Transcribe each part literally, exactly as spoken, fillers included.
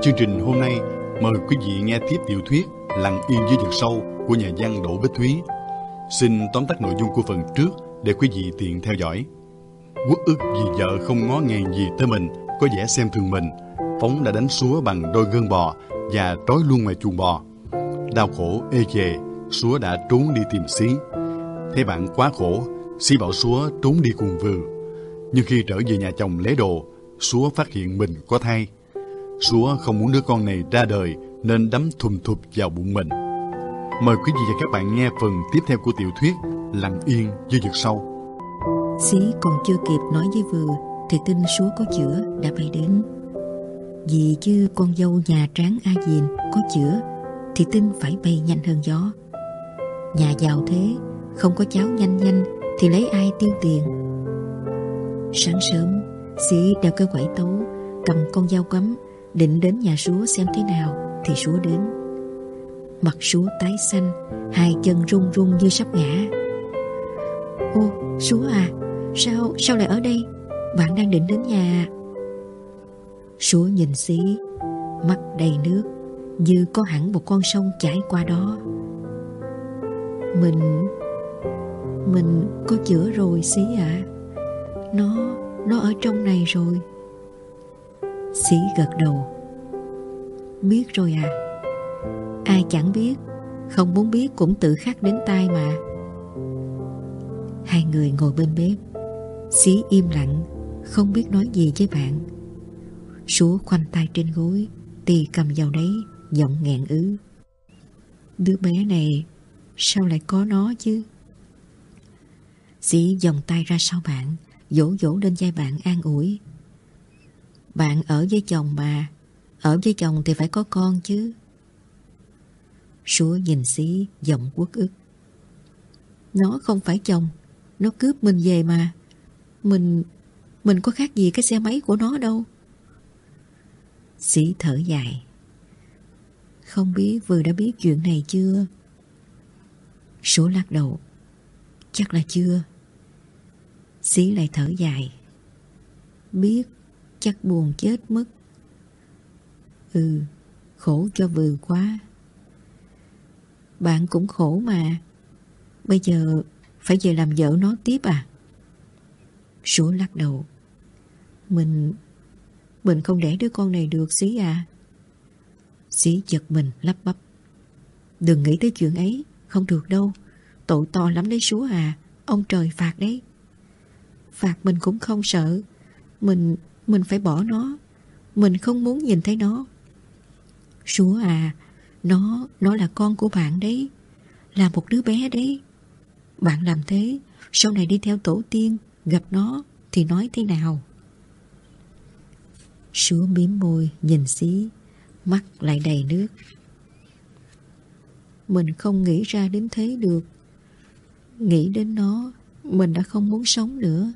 chương trình hôm nay, mời quý vị nghe tiếp tiểu thuyết Lặng Yên Dưới Vực Sâu của nhà văn Đỗ Bích Thúy. Xin tóm tắt nội dung của phần trước để quý vị tiện theo dõi. Uất ức vì vợ không ngó ngàng gì tới mình, có vẻ xem thường mình, Phóng đã đánh Súa bằng đôi gân bò và trói luôn ngoài chuồng bò. Đau khổ ê chề, Súa đã trốn đi tìm Xí. Thấy bạn quá khổ, Xí bảo Súa trốn đi cùng Vừ. Nhưng khi trở về nhà chồng lấy đồ, Súa phát hiện mình có thai. Súa không muốn đứa con này ra đời nên đấm thùm thụp vào bụng mình. Mời quý vị và các bạn nghe phần tiếp theo của tiểu thuyết Lặng Yên Dưới Vực Sâu. Xí còn chưa kịp nói với Vừ thì tin Súa có chữa đã bay đến. Vì chứ con dâu nhà Tráng A Diền có chữa thì tin phải bay nhanh hơn gió. Nhà giàu thế, không có cháu nhanh nhanh thì lấy ai tiêu tiền. Sáng sớm, Xí đeo cái quẩy tấu, cầm con dao quắm, định đến nhà Súa xem thế nào thì Súa đến. Mặt Súa tái xanh, hai chân run run như sắp ngã. Ô, Súa à, sao, sao lại ở đây? Bạn đang định đến nhà. Súa nhìn Xí, mắt đầy nước, như có hẳn một con sông chảy qua đó. Mình, mình có chữa rồi Xí ạ. À. Nó, nó ở trong này rồi. Xí gật đầu. Biết rồi à? Ai chẳng biết, không muốn biết cũng tự khắc đến tai mà. Hai người ngồi bên bếp. Xí im lặng, không biết nói gì với bạn. Súa khoanh tay trên gối, tì cầm vào đấy, giọng nghẹn ứ. Đứa bé này sao lại có nó chứ? Xí vòng tay ra sau bạn, vỗ vỗ lên vai bạn an ủi. Bạn ở với chồng mà, ở với chồng thì phải có con chứ. Súa nhìn Xí giọng uất ức. Nó không phải chồng, nó cướp mình về mà. Mình, mình có khác gì cái xe máy của nó đâu. Xí thở dài. Không biết Vừ đã biết chuyện này chưa? Súa lắc đầu. Chắc là chưa. Xí lại thở dài. Biết, chắc buồn chết mất. Ừ, khổ cho Vừ quá. Bạn cũng khổ mà. Bây giờ phải về làm vợ nó tiếp à? Súa lắc đầu. Mình, mình không đẻ đứa con này được Xí à. Xí giật mình lắp bắp. Đừng nghĩ tới chuyện ấy, không được đâu. Tội to lắm đấy Súa à, ông trời phạt đấy. Phạt mình cũng không sợ. Mình, mình phải bỏ nó. Mình không muốn nhìn thấy nó. Súa à, Nó, nó là con của bạn đấy. Là một đứa bé đấy. Bạn làm thế, sau này đi theo tổ tiên, gặp nó thì nói thế nào? Súa mím môi nhìn Xí, mắt lại đầy nước. Mình không nghĩ ra đến thế được. Nghĩ đến nó, mình đã không muốn sống nữa.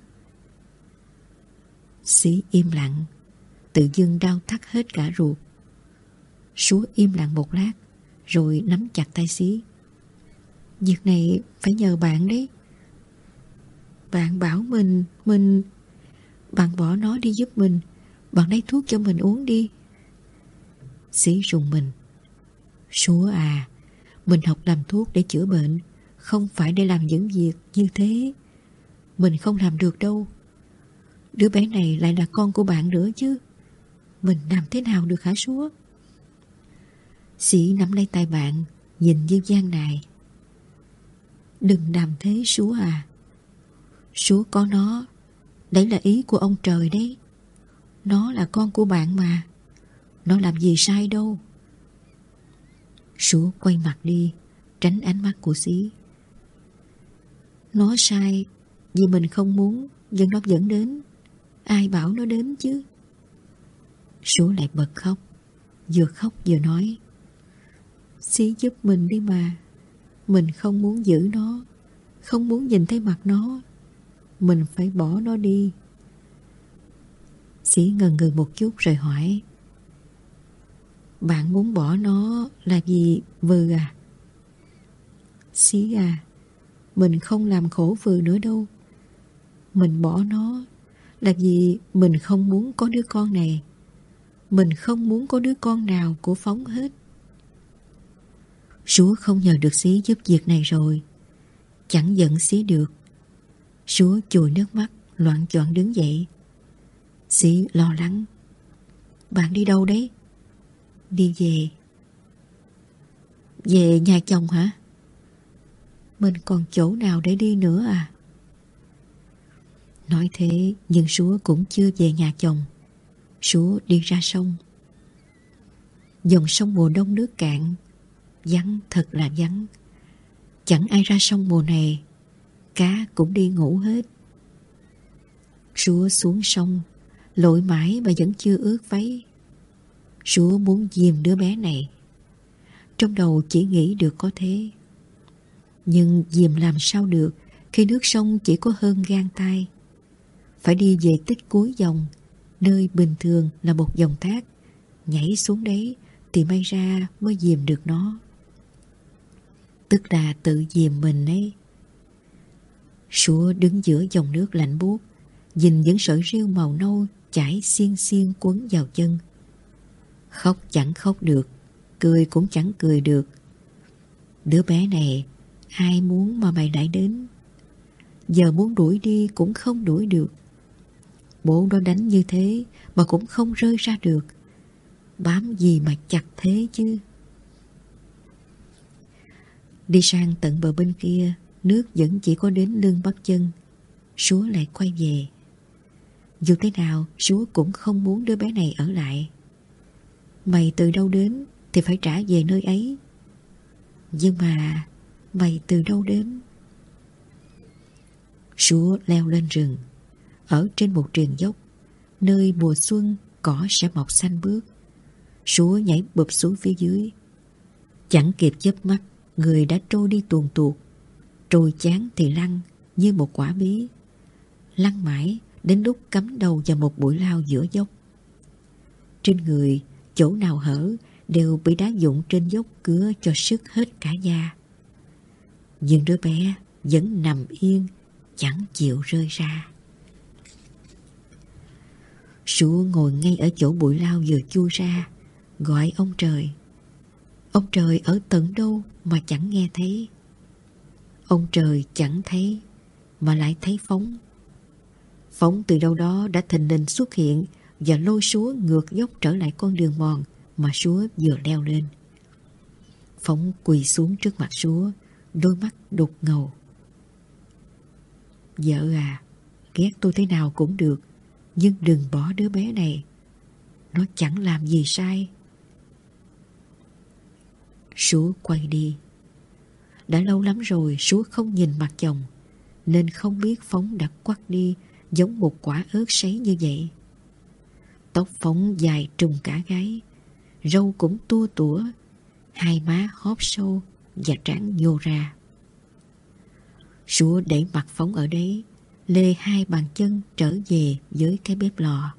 Xí im lặng, tự dưng đau thắt hết cả ruột. Súa im lặng một lát, rồi nắm chặt tay Xí. Việc này phải nhờ bạn đấy. Bạn bảo mình, mình... Bạn bỏ nó đi giúp mình. Bạn lấy thuốc cho mình uống đi. Xí rùng mình. Súa à, mình học làm thuốc để chữa bệnh, không phải để làm những việc như thế. Mình không làm được đâu. Đứa bé này lại là con của bạn nữa chứ. Mình làm thế nào được hả Súa? Xí nắm lấy tay bạn, nhìn như gian nài. Đừng làm thế Súa à. Súa có nó, đấy là ý của ông trời đấy. Nó là con của bạn mà. Nó làm gì sai đâu. Súa quay mặt đi, tránh ánh mắt của Xí. Nó sai vì mình không muốn, nhưng nó vẫn đến. Ai bảo nó đến chứ? Súa lại bật khóc, vừa khóc vừa nói. Xí giúp mình đi mà. Mình không muốn giữ nó, không muốn nhìn thấy mặt nó. Mình phải bỏ nó đi. Xí ngần ngừ một chút rồi hỏi. Bạn muốn bỏ nó là vì Vừ à? Xí à, mình không làm khổ Vừ nữa đâu. Mình bỏ nó là vì mình không muốn có đứa con này. Mình không muốn có đứa con nào của Phóng hết. Súa không nhờ được Xí giúp việc này rồi, chẳng giận Xí được. Súa chùi nước mắt, loạng choạng đứng dậy. Xí lo lắng. Bạn đi đâu đấy? Đi về. Về nhà chồng hả? Mình còn chỗ nào để đi nữa à? Nói thế nhưng Súa cũng chưa về nhà chồng. Súa đi ra sông. Dòng sông mùa đông nước cạn, vắng thật là vắng. Chẳng ai ra sông mùa này. Cá cũng đi ngủ hết. Súa xuống sông, lội mãi mà vẫn chưa ướt váy. Súa muốn dìm đứa bé này. Trong đầu chỉ nghĩ được có thế. Nhưng dìm làm sao được khi nước sông chỉ có hơn gang tay. Phải đi về tích cuối dòng, nơi bình thường là một dòng thác. Nhảy xuống đấy thì may ra mới dìm được nó. Tức là tự dìm mình ấy. Súa đứng giữa dòng nước lạnh buốt, nhìn những sợi rêu màu nâu chảy xiên xiên quấn vào chân. Khóc chẳng khóc được, cười cũng chẳng cười được. Đứa bé này ai muốn mà mày lại đến? Giờ muốn đuổi đi cũng không đuổi được. Bố nó đánh như thế mà cũng không rơi ra được. Bám gì mà chặt thế chứ? Đi sang tận bờ bên kia, nước vẫn chỉ có đến lưng bắp chân. Súa lại quay về. Dù thế nào, Súa cũng không muốn đứa bé này ở lại. Mày từ đâu đến thì phải trả về nơi ấy. Nhưng mà mày từ đâu đến? Súa leo lên rừng. Ở trên một triền dốc, nơi mùa xuân cỏ sẽ mọc xanh bước. Súa nhảy bụp xuống phía dưới. Chẳng kịp chớp mắt, người đã trôi đi tuồn tuột. Trôi chán thì lăn như một quả bí. Lăn mãi đến lúc cắm đầu vào một bụi lao giữa dốc. Trên người, chỗ nào hở đều bị đá vụn trên dốc cứa cho sức hết cả da. Nhưng đứa bé vẫn nằm yên, chẳng chịu rơi ra. Súa ngồi ngay ở chỗ bụi lao vừa chui ra, gọi ông trời. Ông trời ở tận đâu mà chẳng nghe thấy. Ông trời chẳng thấy mà lại thấy Phóng. Phóng từ đâu đó đã thình lình xuất hiện và lôi Súa ngược dốc trở lại con đường mòn mà Súa vừa leo lên. Phóng quỳ xuống trước mặt Súa, đôi mắt đục ngầu. Vợ à, ghét tôi thế nào cũng được, nhưng đừng bỏ đứa bé này. Nó chẳng làm gì sai. Súa quay đi. Đã lâu lắm rồi Súa không nhìn mặt chồng, nên không biết Phóng đã quắt đi giống một quả ớt sấy như vậy. Tóc Phóng dài trùng cả gáy, râu cũng tua tủa, hai má hóp sâu và trán nhô ra. Súa để mặt Phóng ở đấy, lê hai bàn chân trở về với cái bếp lò.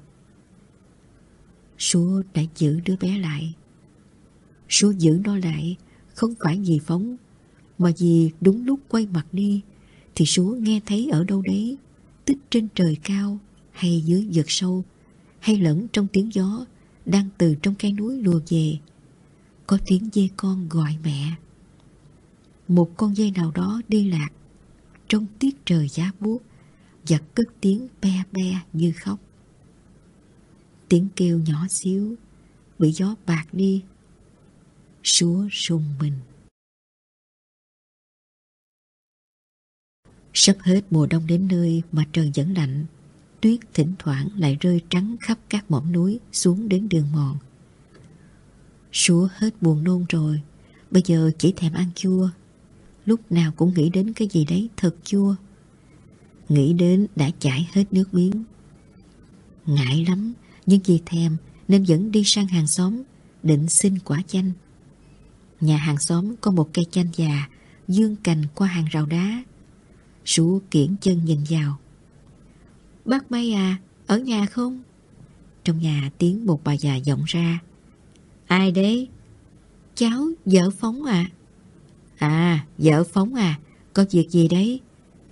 Súa đã giữ đứa bé lại. Súa giữ nó lại không phải vì Phóng, mà vì đúng lúc quay mặt đi thì Súa nghe thấy ở đâu đấy, tích trên trời cao hay dưới vực sâu, hay lẫn trong tiếng gió đang từ trong cây núi lùa về, có tiếng dê con gọi mẹ. Một con dê nào đó đi lạc trong tiết trời giá buốt và cất tiếng be be như khóc. Tiếng kêu nhỏ xíu bị gió bạt đi. Súa rùng mình. Sắp hết mùa đông đến nơi mà trời vẫn lạnh. Tuyết thỉnh thoảng lại rơi trắng khắp các mỏm núi xuống đến đường mòn. Súa hết buồn nôn rồi, bây giờ chỉ thèm ăn chua. Lúc nào cũng nghĩ đến cái gì đấy thật chua. Nghĩ đến đã chảy hết nước miếng. Ngại lắm, nhưng vì thèm nên vẫn đi sang hàng xóm định xin quả chanh. Nhà hàng xóm có một cây chanh già vươn cành qua hàng rào đá. Súa kiễng chân nhìn vào. Bác May à, ở nhà không? Trong nhà tiếng một bà già vọng ra. Ai đấy? Cháu, vợ Phóng à. À, vợ Phóng à, có việc gì đấy?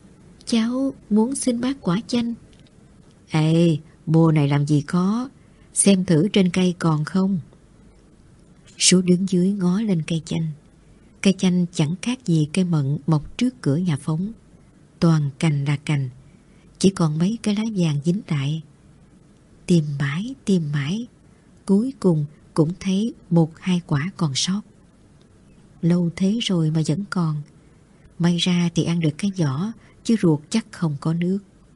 Cháu muốn xin bác quả chanh. Ê, mùa này làm gì có. xem thử trên cây còn không. Sú đứng dưới ngó lên cây chanh. Cây chanh chẳng khác gì cây mận mọc trước cửa nhà Phóng. Toàn cành là cành, chỉ còn mấy cái lá vàng dính lại. Tìm mãi, tìm mãi, cuối cùng cũng thấy một hai quả còn sót. Lâu thế rồi mà vẫn còn. May ra thì ăn được cái vỏ, chứ ruột chắc không có nước.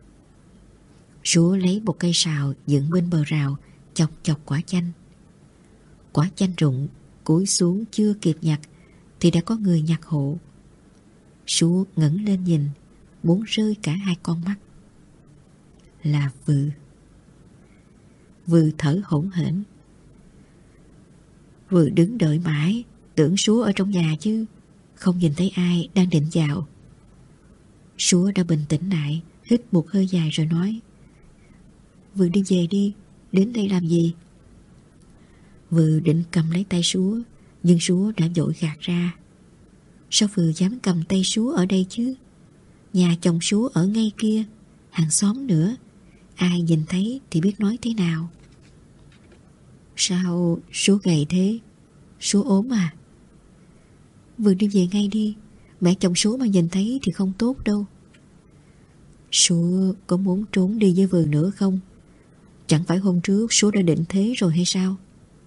Sú lấy một cây sào dựng bên bờ rào, chọc chọc quả chanh. Quả chanh rụng, cúi xuống chưa kịp nhặt thì đã có người nhặt hộ. Sú ngẩng lên nhìn, muốn rơi cả hai con mắt. Là Vừ. Vừ thở hổn hển. Vừ đứng đợi mãi, tưởng Sú ở trong nhà chứ, không nhìn thấy ai đang định vào. Sú đã bình tĩnh lại, hít một hơi dài rồi nói: Vừ đi về đi, đến đây làm gì? Vừ định cầm lấy tay Sú, nhưng Sú đã vội gạt ra. Sao Vừ dám cầm tay Sú ở đây chứ? Nhà chồng Sú ở ngay kia, hàng xóm nữa, ai nhìn thấy thì biết nói thế nào. Sao Sú gầy thế? Sú ốm à? Vừ đi về ngay đi, mẹ chồng Sú mà nhìn thấy thì không tốt đâu. Sú có muốn trốn đi với Vừ nữa không? Chẳng phải hôm trước Sú đã định thế rồi hay sao?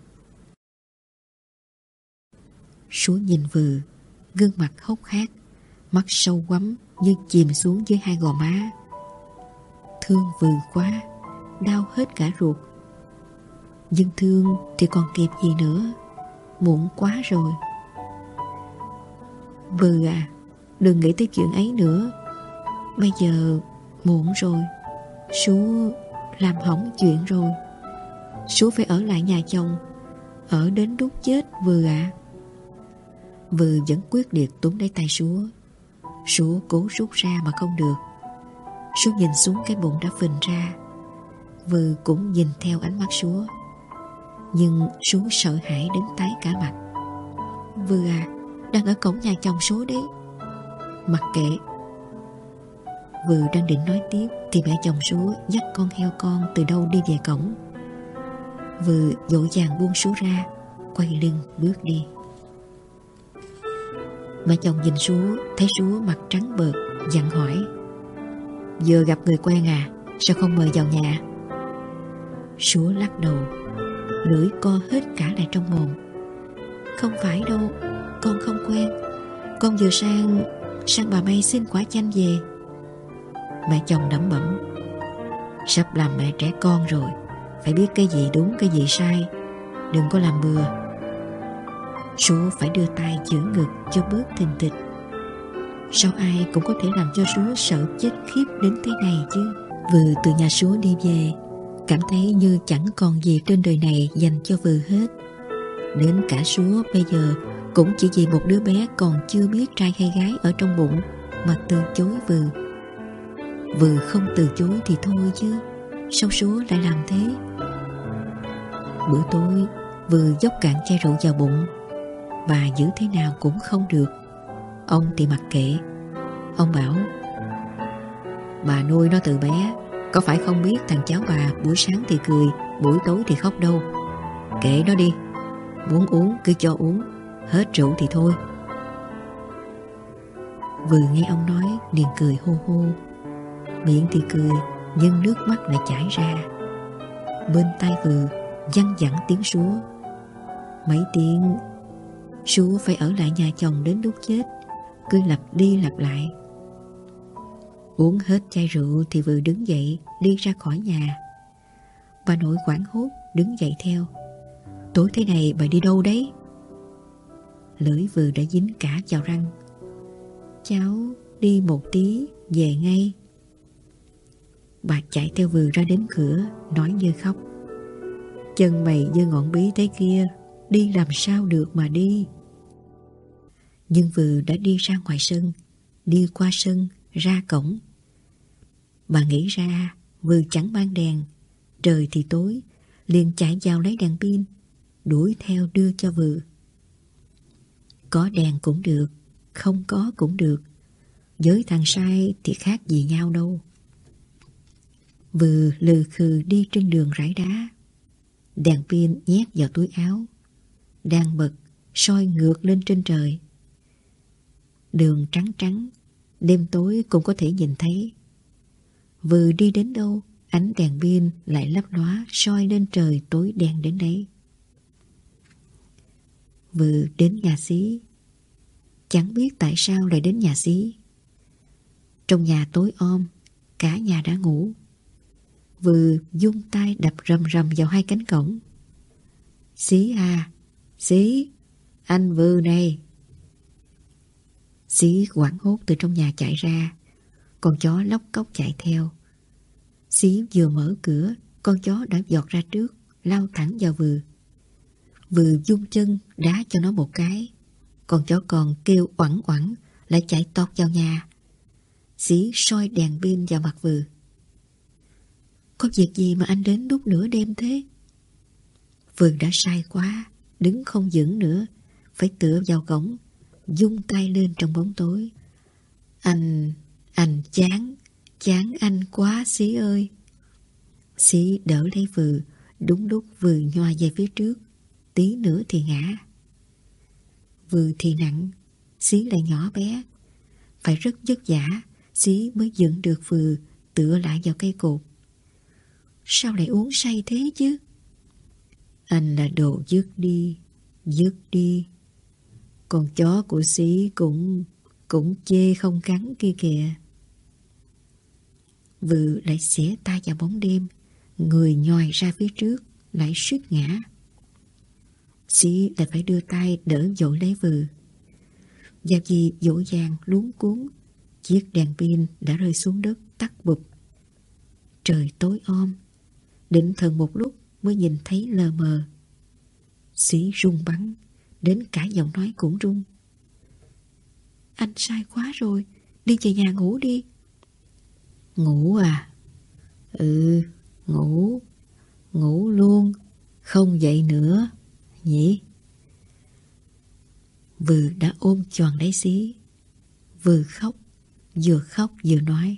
Sú nhìn Vừ, gương mặt hốc hác, mắt sâu quắm như chìm xuống dưới hai gò má. Thương Vừ quá, đau hết cả ruột. Nhưng thương thì còn kịp gì nữa, muộn quá rồi. Vừ à, đừng nghĩ tới chuyện ấy nữa. Bây giờ muộn rồi. Sú làm hỏng chuyện rồi. Sú phải ở lại nhà chồng, ở đến lúc chết Vừ ạ. À. Vừ vẫn quyết liệt túm lấy tay Sú. Sú cố rút ra mà không được. Sú nhìn xuống cái bụng đã phình ra. Vừ cũng nhìn theo ánh mắt Sú. Nhưng Sú sợ hãi đến tái cả mặt. Vừ à, đang ở cổng nhà chồng Sú đấy. Mặc kệ. Vừ đang định nói tiếp thì mẹ chồng Sú dắt con heo con từ đâu đi về cổng. Vừ vội vàng buông Sú ra, quay lưng bước đi. Mẹ chồng nhìn Sú, thấy Sú mặt trắng bợt, dặn hỏi: Vừa gặp người quen à, sao không mời vào nhà? Sú lắc đầu, lưỡi co hết cả lại trong mồm. Không phải đâu, con không quen. Con vừa sang sang bà May xin quả chanh về. Mẹ chồng lẩm bẩm: Sắp làm mẹ trẻ con rồi, phải biết cái gì đúng cái gì sai, đừng có làm bừa. Sú phải đưa tay giữ ngực cho bớt thình thịch. Sao ai cũng có thể làm cho Sú sợ chết khiếp đến thế này chứ? Vừ từ nhà Sú đi về, cảm thấy như chẳng còn gì trên đời này dành cho Vừ hết. Đến cả Sú bây giờ cũng chỉ vì một đứa bé còn chưa biết trai hay gái ở trong bụng mà từ chối Vừ. Vừ không từ chối thì thôi chứ, sao Sú lại làm thế? Bữa tối Vừ dốc cạn chai rượu vào bụng. Bà giữ thế nào cũng không được. Ông thì mặc kệ. Ông bảo: Bà nuôi nó từ bé, có phải không biết thằng cháu bà buổi sáng thì cười, buổi tối thì khóc đâu. Kệ nó đi, muốn uống cứ cho uống, hết rượu thì thôi. Vừa nghe ông nói liền cười hô hô. Miệng thì cười, nhưng nước mắt lại chảy ra. Bên tai Vừa văng vẳng tiếng Sú. Mấy tiếng Sú phải ở lại nhà chồng đến lúc chết, cứ lặp đi lặp lại. Uống hết chai rượu thì Vừa đứng dậy đi ra khỏi nhà. Bà nội hoảng hốt đứng dậy theo. Tối thế này bà đi đâu đấy? Lưỡi Vừa đã dính cả vào răng. Cháu đi một tí về ngay. Bà chạy theo Vừa ra đến cửa, nói như khóc: Chân mày như ngọn bí thế kia, đi làm sao được mà đi. Nhưng Vừa đã đi ra ngoài sân, đi qua sân, ra cổng. Bà nghĩ ra Vừa chẳng mang đèn, trời thì tối, liền chạy vào lấy đèn pin, đuổi theo đưa cho Vừa. Có đèn cũng được, không có cũng được, với thằng sai thì khác gì nhau đâu. Vừa lừ khừ đi trên đường rải đá. Đèn pin nhét vào túi áo, đang bật soi ngược lên trên trời. Đường trắng trắng, đêm tối cũng có thể nhìn thấy. Vừa đi đến đâu, ánh đèn pin lại lấp lóa soi lên trời tối đen đến đấy. Vừa đến nhà xí, chẳng biết tại sao lại đến nhà xí. Trong nhà tối om, cả nhà đã ngủ. Vừa vung tay đập rầm rầm vào hai cánh cổng. Xí à, Xí, anh Vư này. Xí hoảng hốt từ trong nhà chạy ra, con chó lóc cóc chạy theo. Xí vừa mở cửa, con chó đã vọt ra trước, lao thẳng vào Vừ. Vừ vung chân đá cho nó một cái. Con chó còn kêu oẳn oẳn, lại chạy tọt vào nhà. Xí soi đèn pin vào mặt Vừ. Có việc gì mà anh đến lúc nửa đêm thế? Vừ đã sai quá, đứng không vững nữa, phải tựa vào cổng, vung tay lên trong bóng tối. Anh, anh chán, chán anh quá Xí ơi. Xí đỡ lấy Vừ, đúng lúc Vừ nhòa về phía trước, tí nữa thì ngã. Vừ thì nặng, Xí lại nhỏ bé, phải rất vất vả Xí mới dựng được Vừ tựa lại vào cây cột. Sao lại uống say thế chứ? Anh là đồ dứt đi, dứt đi. Con chó của Xí cũng cũng chê không cắn kia kìa. Vừ lại xẻ tay vào bóng đêm, người nhòi ra phía trước, lại suýt ngã. Xí lại phải đưa tay đỡ vội lấy Vừ. Và vì vội vàng luống cuống, chiếc đèn pin đã rơi xuống đất tắt bụp. Trời tối om, định thần một lúc mới nhìn thấy lờ mờ. Xí run bắn, đến cả giọng nói cũng run. Anh sai quá rồi, đi về nhà ngủ đi. Ngủ à? Ừ, ngủ, ngủ luôn, không dậy nữa, nhỉ? Vừ đã ôm choàng lấy Xí. Vừ khóc, vừa khóc vừa nói.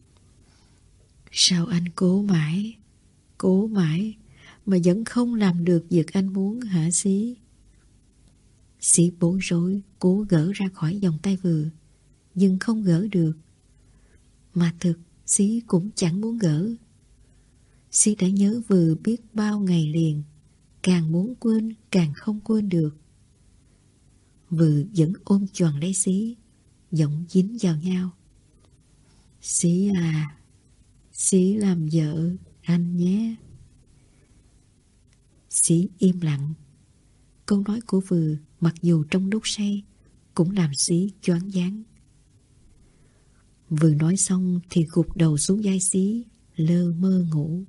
Sao anh cố mãi, cố mãi mà vẫn không làm được việc anh muốn hả Xí? Xí bối rối cố gỡ ra khỏi vòng tay Vừ, nhưng không gỡ được. Mà thực Xí cũng chẳng muốn gỡ. Xí đã nhớ Vừ biết bao ngày liền, càng muốn quên càng không quên được. Vừ vẫn ôm choàng lấy Xí, giọng dính vào nhau. Xí à, Xí làm vợ anh nhé. Xí im lặng. Câu nói của Vừ mặc dù trong lúc say cũng làm Xí choáng váng. Vừ nói xong thì gục đầu xuống vai Xí, lơ mơ ngủ.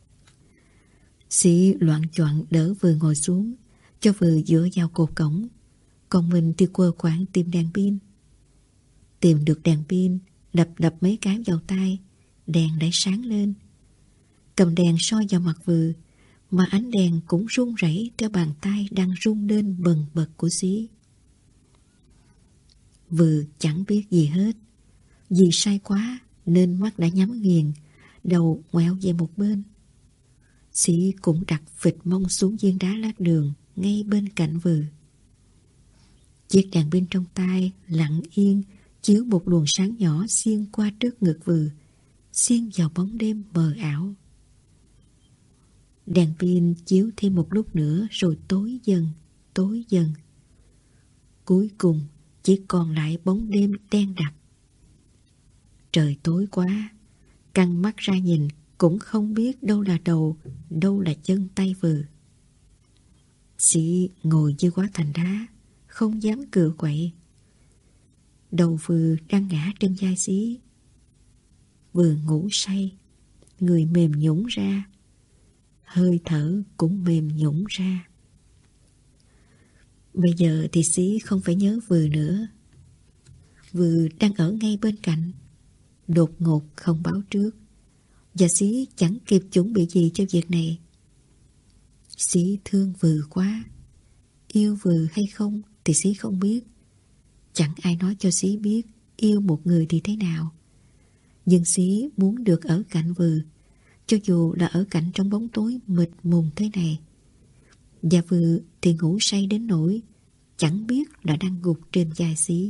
Xí loạng choạng đỡ Vừ ngồi xuống, cho Vừ dựa vào cột cổng, còn mình thì quơ quạng tìm đèn pin. Tìm được đèn pin, đập đập mấy cái vào tay, đèn lại sáng lên. Cầm đèn soi vào mặt Vừ, mà ánh đèn cũng run rẩy theo bàn tay đang run lên bần bật của Xí. Vừ chẳng biết gì hết. Vì say quá nên mắt đã nhắm nghiền, đầu ngoẹo về một bên. Xí cũng đặt phịch mông xuống viên đá lát đường ngay bên cạnh Vừ. Chiếc đèn pin trong tay lặng yên chiếu một luồng sáng nhỏ xuyên qua trước ngực Vừ, xuyên vào bóng đêm mờ ảo. Đèn pin chiếu thêm một lúc nữa rồi tối dần, tối dần. Cuối cùng chỉ còn lại bóng đêm đen đặc. Trời tối quá, căng mắt ra nhìn cũng không biết đâu là đầu, đâu là chân tay Vừ. Xí ngồi như hóa thành đá, không dám cựa quậy. Đầu Vừ đang ngã trên vai Xí. Vừ ngủ say, người mềm nhũn ra, hơi thở cũng mềm nhũn ra. Bây giờ thì Xí không phải nhớ Vừ nữa. Vừ đang ở ngay bên cạnh, đột ngột không báo trước, và Xí chẳng kịp chuẩn bị gì cho việc này. Xí thương Vừ quá. Yêu Vừ hay không thì Xí không biết. Chẳng ai nói cho Xí biết yêu một người thì thế nào. Nhưng Xí muốn được ở cạnh Vừ, cho dù là ở cạnh trong bóng tối mịt mùng thế này. Và vừa thì ngủ say đến nỗi chẳng biết là đang gục trên vai Xí.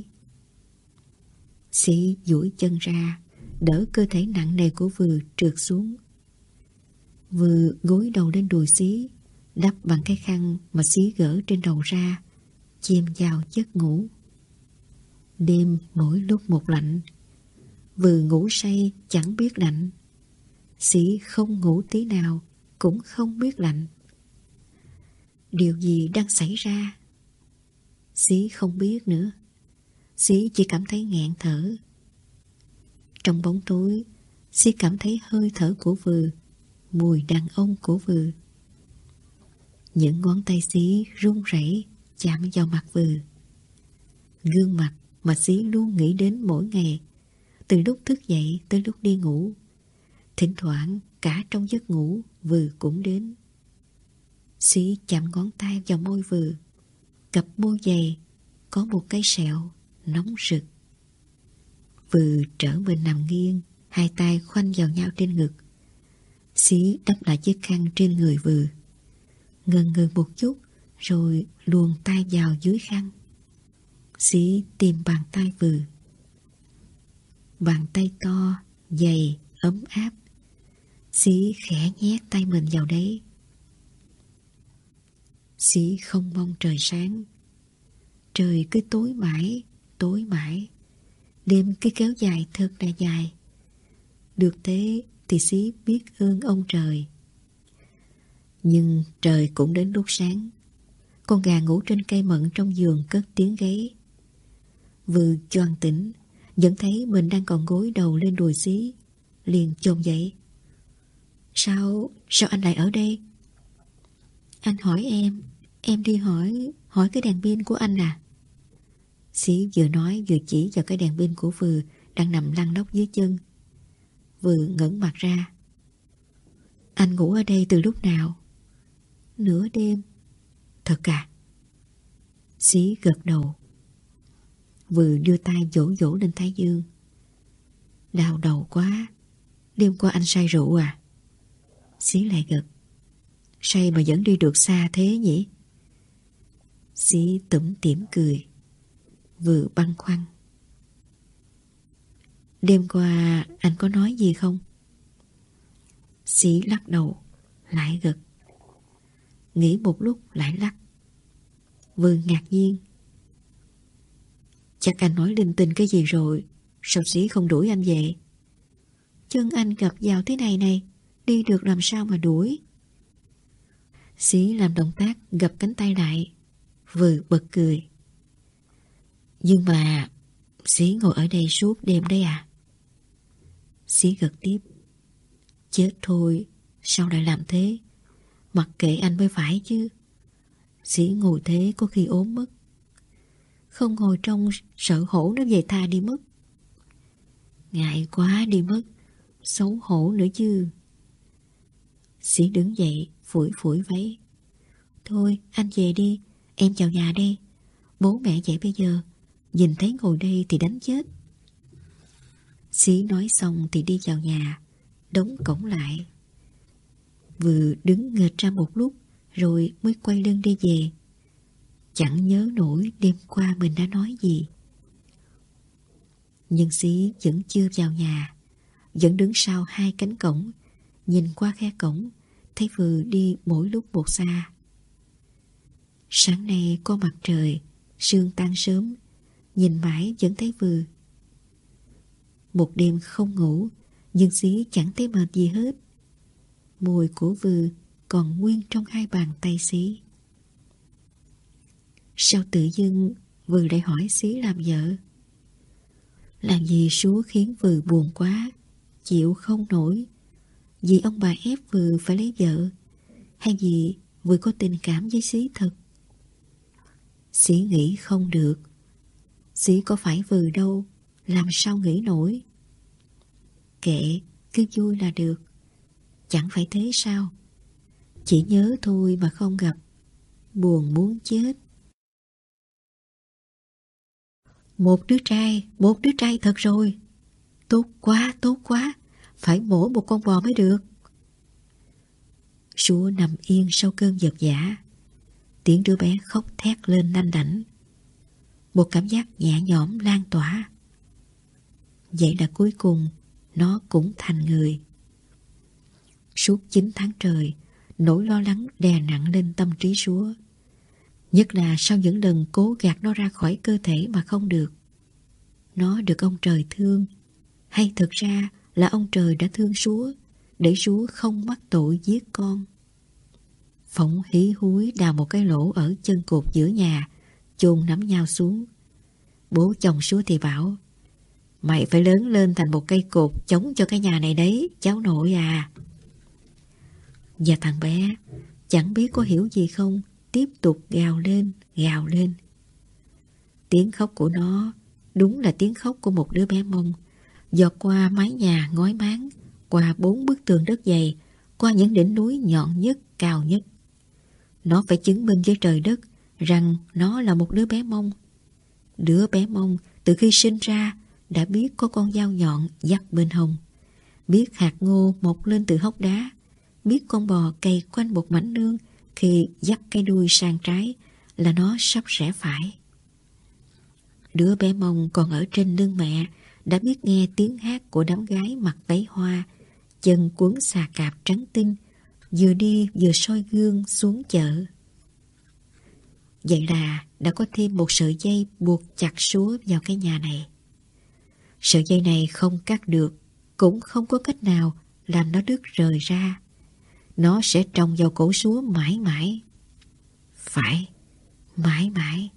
Xí duỗi chân ra, đỡ cơ thể nặng nề của Vừa trượt xuống. Vừa gối đầu lên đùi Xí, đắp bằng cái khăn mà Xí gỡ trên đầu ra, chìm vào giấc ngủ. Đêm mỗi lúc một lạnh. Vừa ngủ say chẳng biết lạnh. Xí không ngủ tí nào cũng không biết lạnh. Điều gì đang xảy ra? Xí không biết nữa. Xí chỉ cảm thấy nghẹn thở. Trong bóng tối, Xí cảm thấy hơi thở của Vừa, mùi đàn ông của Vừa. Những ngón tay Xí run rẩy chạm vào mặt Vừa. Gương mặt mà Xí luôn nghĩ đến mỗi ngày, từ lúc thức dậy tới lúc đi ngủ. Thỉnh thoảng cả trong giấc ngủ Vừa cũng đến. Xí chạm ngón tay vào môi Vừa. Cặp môi dày có một cái sẹo nóng rực. Vừa trở mình nằm nghiêng, hai tay khoanh vào nhau trên ngực. Xí đắp lại chiếc khăn trên người Vừa. Ngần ngừ một chút rồi luồn tay vào dưới khăn. Xí tìm bàn tay Vừa. Bàn tay to, dày, ấm áp. Xí khẽ nhét tay mình vào đấy. Xí không mong trời sáng. Trời cứ tối mãi, tối mãi. Đêm cứ kéo dài thật là dài. Được thế thì Xí biết ơn ông trời. Nhưng trời cũng đến lúc sáng. Con gà ngủ trên cây mận trong giường cất tiếng gáy. Vừa choàng tỉnh, vẫn thấy mình đang còn gối đầu lên đùi Xí, liền chồm dậy. Sao, sao anh lại ở đây? Anh hỏi em, em đi hỏi, hỏi cái đèn pin của anh à? Xí vừa nói vừa chỉ vào cái đèn pin của Vừa đang nằm lăn lóc dưới chân. Vừa ngẩng mặt ra. Anh ngủ ở đây từ lúc nào? Nửa đêm. Thật à? Xí gật đầu. Vừa đưa tay vỗ vỗ lên thái dương. Đau đầu quá. Đêm qua anh say rượu à? Xí lại gật. Say mà vẫn đi được xa thế nhỉ? Xí tủm tỉm cười. Vừa băn khoăn. Đêm qua anh có nói gì không? Xí lắc đầu, lại gật. Nghĩ một lúc lại lắc. Vừa ngạc nhiên. Chắc anh nói linh tinh cái gì rồi. Sao Xí không đuổi anh về? Chân anh gập vào thế này này, đi được làm sao mà đuổi? Xí làm động tác gập cánh tay lại. Vừa bật cười. Nhưng mà Xí ngồi ở đây suốt đêm đấy à? Xí gật tiếp. Chết thôi, sao lại làm thế? Mặc kệ anh mới phải chứ. Xí ngồi thế có khi ốm mất. Không ngồi trong sợ hổ nó về tha đi mất. Ngại quá đi mất. Xấu hổ nữa chứ. Xí đứng dậy phủi phủi váy. Thôi anh về đi, em chào nhà đây. Bố mẹ dậy bây giờ, nhìn thấy ngồi đây thì đánh chết. Xí nói xong thì đi vào nhà, đóng cổng lại. Vừa đứng nghệt ra một lúc rồi mới quay lưng đi về. Chẳng nhớ nổi đêm qua mình đã nói gì. Nhưng Xí vẫn chưa vào nhà, vẫn đứng sau hai cánh cổng, nhìn qua khe cổng, thấy Vừa đi mỗi lúc một xa. Sáng nay có mặt trời, sương tan sớm, nhìn mãi vẫn thấy Vừa. Một đêm không ngủ, nhưng Xí chẳng thấy mệt gì hết. Mùi của Vừa còn nguyên trong hai bàn tay Xí. Sao tự dưng Vừa lại hỏi Xí làm vợ? Làm gì Súa khiến Vừa buồn quá, chịu không nổi? Vì ông bà ép Vừa phải lấy vợ, hay vì Vừa có tình cảm với Xí thật? Xí nghĩ không được. Xí có phải Vừa đâu, làm sao nghĩ nổi? Kệ, cứ vui là được. Chẳng phải thế sao? Chỉ nhớ thôi mà không gặp, buồn muốn chết. Một đứa trai, một đứa trai thật rồi. Tốt quá, tốt quá. Phải mổ một con bò mới được. Súa nằm yên sau cơn giật giả. Tiếng đứa bé khóc thét lên nanh đảnh. Một cảm giác nhẹ nhõm lan tỏa. Vậy là cuối cùng nó cũng thành người. Suốt chín tháng trời, nỗi lo lắng đè nặng lên tâm trí Súa. Nhất là sau những lần cố gạt nó ra khỏi cơ thể mà không được. Nó được ông trời thương, hay thực ra là ông trời đã thương Súa, để Súa không mắc tội giết con. Phỏng hí húi đào một cái lỗ ở chân cột giữa nhà, chôn nắm nhau xuống. Bố chồng Súa thì bảo: "Mày phải lớn lên thành một cây cột chống cho cái nhà này đấy, cháu nội à." Và thằng bé chẳng biết có hiểu gì không, tiếp tục gào lên, gào lên. Tiếng khóc của nó đúng là tiếng khóc của một đứa bé Mông, dọt qua mái nhà ngói máng, qua bốn bức tường đất dày, qua những đỉnh núi nhọn nhất, cao nhất. Nó phải chứng minh với trời đất rằng nó là một đứa bé Mông. Đứa bé Mông từ khi sinh ra đã biết có con dao nhọn dắt bên hông, biết hạt ngô mọc lên từ hốc đá, biết con bò cày quanh một mảnh nương khi dắt cái đuôi sang trái là nó sắp rẽ phải. Đứa bé Mông còn ở trên lưng mẹ đã biết nghe tiếng hát của đám gái mặc váy hoa, chân quấn xà cạp trắng tinh, vừa đi vừa soi gương xuống chợ. Vậy là đã có thêm một sợi dây buộc chặt Súa vào cái nhà này. Sợi dây này không cắt được, cũng không có cách nào làm nó đứt rời ra. Nó sẽ trồng vào cổ Súa mãi mãi. Phải, mãi mãi.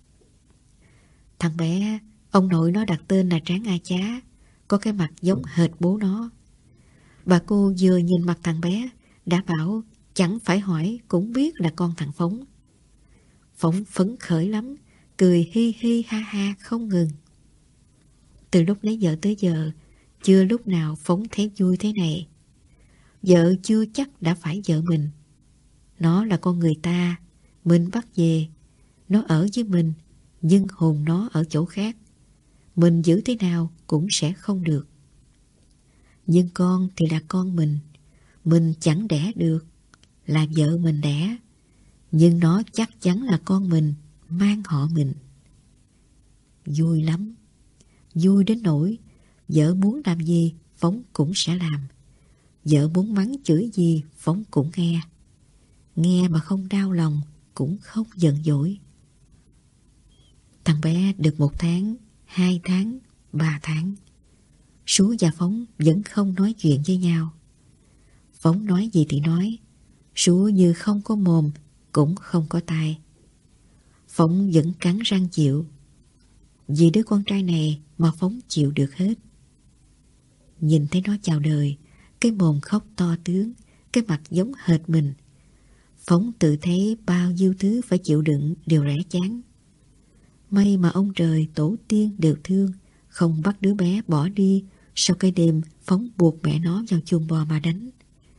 Thằng bé, ông nội nó đặt tên là Tráng A Chá, có cái mặt giống hệt bố nó. Bà cô vừa nhìn mặt thằng bé đã bảo chẳng phải hỏi cũng biết là con thằng Phóng. Phóng phấn khởi lắm, cười hi hi ha ha không ngừng. Từ lúc lấy vợ tới giờ, chưa lúc nào Phóng thấy vui thế này. Vợ chưa chắc đã phải vợ mình. Nó là con người ta, mình bắt về. Nó ở với mình, nhưng hồn nó ở chỗ khác. Mình giữ thế nào cũng sẽ không được. Nhưng con thì là con mình. Mình chẳng đẻ được, là vợ mình đẻ. Nhưng nó chắc chắn là con mình, mang họ mình. Vui lắm. Vui đến nỗi vợ muốn làm gì Phóng cũng sẽ làm. Vợ muốn mắng chửi gì Phóng cũng nghe. Nghe mà không đau lòng, cũng không giận dỗi. Thằng bé được một tháng, hai tháng, ba tháng. Súa và Phóng vẫn không nói chuyện với nhau. Phóng nói gì thì nói, Súa như không có mồm, cũng không có tai. Phóng vẫn cắn răng chịu. Vì đứa con trai này mà Phóng chịu được hết. Nhìn thấy nó chào đời, cái mồm khóc to tướng, cái mặt giống hệt mình. Phóng tự thấy bao nhiêu thứ phải chịu đựng đều rẻ chán. May mà ông trời tổ tiên đều thương, không bắt đứa bé bỏ đi sau cái đêm Phóng buộc mẹ nó vào chuồng bò mà đánh.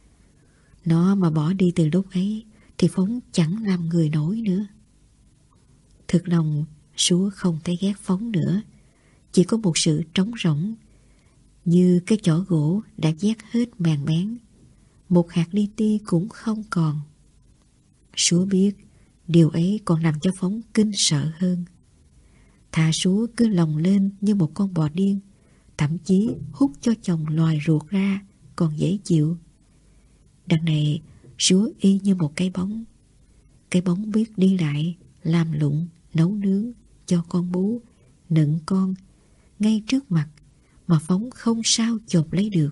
Nó mà bỏ đi từ lúc ấy thì Phóng chẳng làm người nổi nữa. Thực lòng Súa không thấy ghét Phóng nữa, chỉ có một sự trống rỗng, như cái chỏ gỗ đã vét hết màng bén, một hạt li ti cũng không còn. Súa biết điều ấy còn làm cho Phóng kinh sợ hơn. Thà Súa cứ lồng lên như một con bò điên, thậm chí hút cho chồng lòi ruột ra còn dễ chịu. Đằng này Súa y như một cái bóng. Cái bóng biết đi lại, làm lụng, nấu nướng, cho con bú, nựng con, ngay trước mặt mà Phóng không sao chộp lấy được.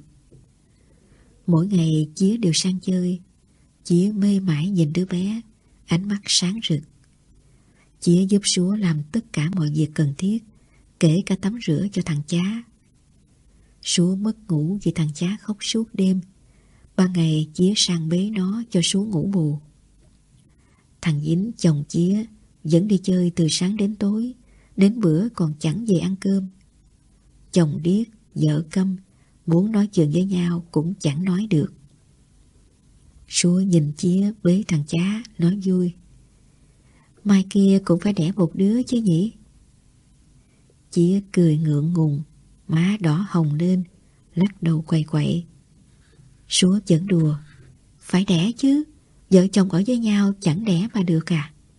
Mỗi ngày Chía đều sang chơi. Chía mê mải nhìn đứa bé, ánh mắt sáng rực. Chía giúp Súa làm tất cả mọi việc cần thiết, kể cả tắm rửa cho thằng chá. Súa mất ngủ vì thằng chá khóc suốt đêm. Ban ngày Chía sang bế nó cho Súa ngủ bù. Thằng Dính chồng Chía vẫn đi chơi từ sáng đến tối, đến bữa còn chẳng về ăn cơm. Chồng điếc, vợ câm, muốn nói chuyện với nhau cũng chẳng nói được. Súa nhìn Chía bế thằng chá, nói vui: "Mai kia cũng phải đẻ một đứa chứ nhỉ?" Chía cười ngượng ngùng, má đỏ hồng lên, lắc đầu quậy quậy. Súa vẫn đùa: "Phải đẻ chứ, vợ chồng ở với nhau chẳng đẻ mà được à?"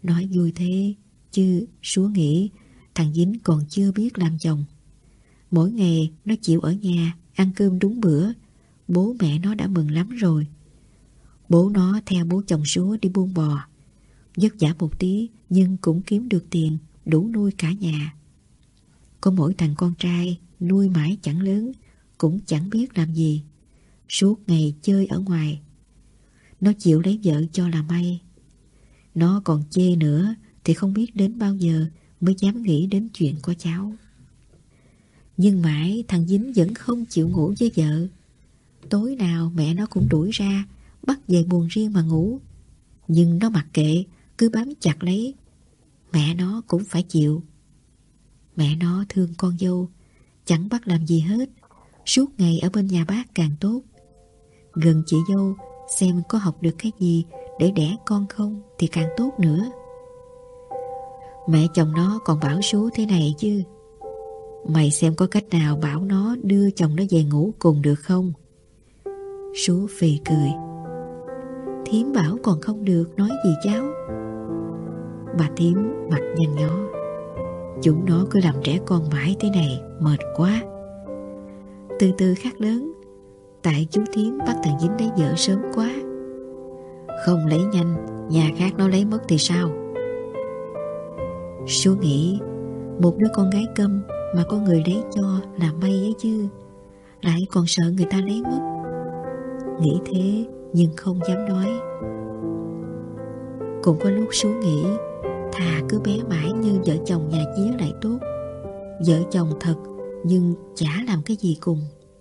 Nói vui thế, chứ Súa nghĩ thằng Dính còn chưa biết làm chồng. Mỗi ngày nó chịu ở nhà, ăn cơm đúng bữa, bố mẹ nó đã mừng lắm rồi. Bố nó theo bố chồng Súa đi buôn bò, vất vả một tí nhưng cũng kiếm được tiền đủ nuôi cả nhà. Có mỗi thằng con trai nuôi mãi chẳng lớn, cũng chẳng biết làm gì, suốt ngày chơi ở ngoài. Nó chịu lấy vợ cho là may. Nó còn chê nữa thì không biết đến bao giờ mới dám nghĩ đến chuyện có cháu. Nhưng mãi thằng Dính vẫn không chịu ngủ với vợ. Tối nào mẹ nó cũng đuổi ra, bắt về buồng riêng mà ngủ. Nhưng nó mặc kệ, cứ bám chặt lấy. Mẹ nó cũng phải chịu. Mẹ nó thương con dâu, chẳng bắt làm gì hết, suốt ngày ở bên nhà bác càng tốt. Gần chị dâu xem có học được cái gì để đẻ con không thì càng tốt nữa. Mẹ chồng nó còn bảo Súa thế này chứ: mày xem có cách nào bảo nó đưa chồng nó về ngủ cùng được không? Súa phì cười: thím bảo còn không được, nói gì cháu? Bà thím mặt nhăn nhó: chúng nó cứ làm trẻ con mãi thế này, mệt quá. Từ từ khắc lớn: tại chú thím bắt thằng Dính lấy vợ sớm quá. Không lấy nhanh, nhà khác nó lấy mất thì sao? Súa nghĩ một đứa con gái câm mà có người lấy cho là may ấy chứ, lại còn sợ người ta lấy mất. Nghĩ thế nhưng không dám nói. Cũng có lúc Súa nghĩ thà cứ bé mãi như vợ chồng nhà Chía lại tốt. Vợ chồng thật nhưng chả làm cái gì cùng.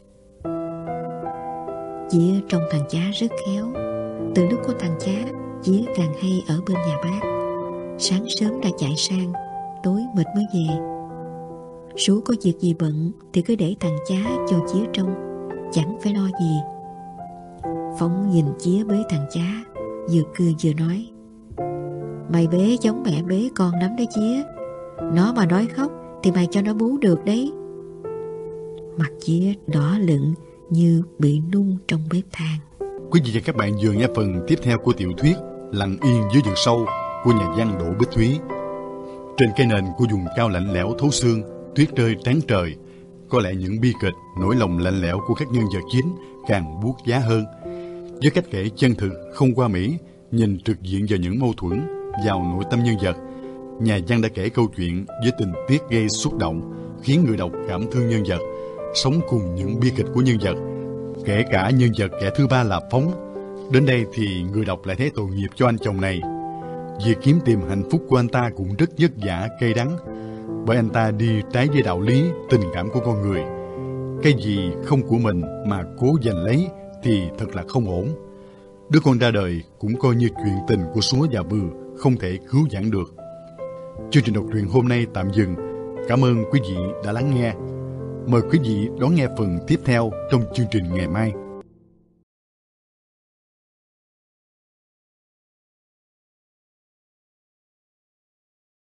Chía trông thằng Chá rất khéo. Từ lúc có thằng Chá, Chía càng hay ở bên nhà bác. Sáng sớm đã chạy sang, tối mệt mới về. Súa có việc gì bận thì cứ để thằng Chá cho Chía trông, chẳng phải lo gì. Phong nhìn Chía bế thằng Chá, vừa cười vừa nói: mày bế giống mẹ bế con lắm đó Chía. Nó mà nói khóc thì mày cho nó bú được đấy. Mặt Chía đỏ lựng như bị nung trong bếp than. Quý vị và các bạn vừa nghe phần tiếp theo của tiểu thuyết Lặng yên dưới vực sâu của nhà văn Đỗ Bích Thúy. Trên cây nền của vùng cao lạnh lẽo thấu xương, tuyết rơi trắng trời, có lẽ những bi kịch, nỗi lòng lạnh lẽo của các nhân vật chính càng buốt giá hơn. Với cách kể chân thực, không qua mỹ, nhìn trực diện vào những mâu thuẫn, vào nội tâm nhân vật, nhà văn đã kể câu chuyện với tình tiết gây xúc động, khiến người đọc cảm thương nhân vật, sống cùng những bi kịch của nhân vật, kể cả nhân vật kẻ thứ ba là Phóng. Đến đây thì người đọc lại thấy tội nghiệp cho anh chồng này. Việc kiếm tìm hạnh phúc của anh ta cũng rất vất vả, cay đắng, bởi anh ta đi trái với đạo lý, tình cảm của con người. Cái gì không của mình mà cố giành lấy thì thật là không ổn. Đứa con ra đời cũng coi như chuyện tình của Súa và Bừ, không thể cứu vãn được. Chương trình đọc truyện hôm nay tạm dừng. Cảm ơn quý vị đã lắng nghe. Mời quý vị đón nghe phần tiếp theo trong chương trình ngày mai.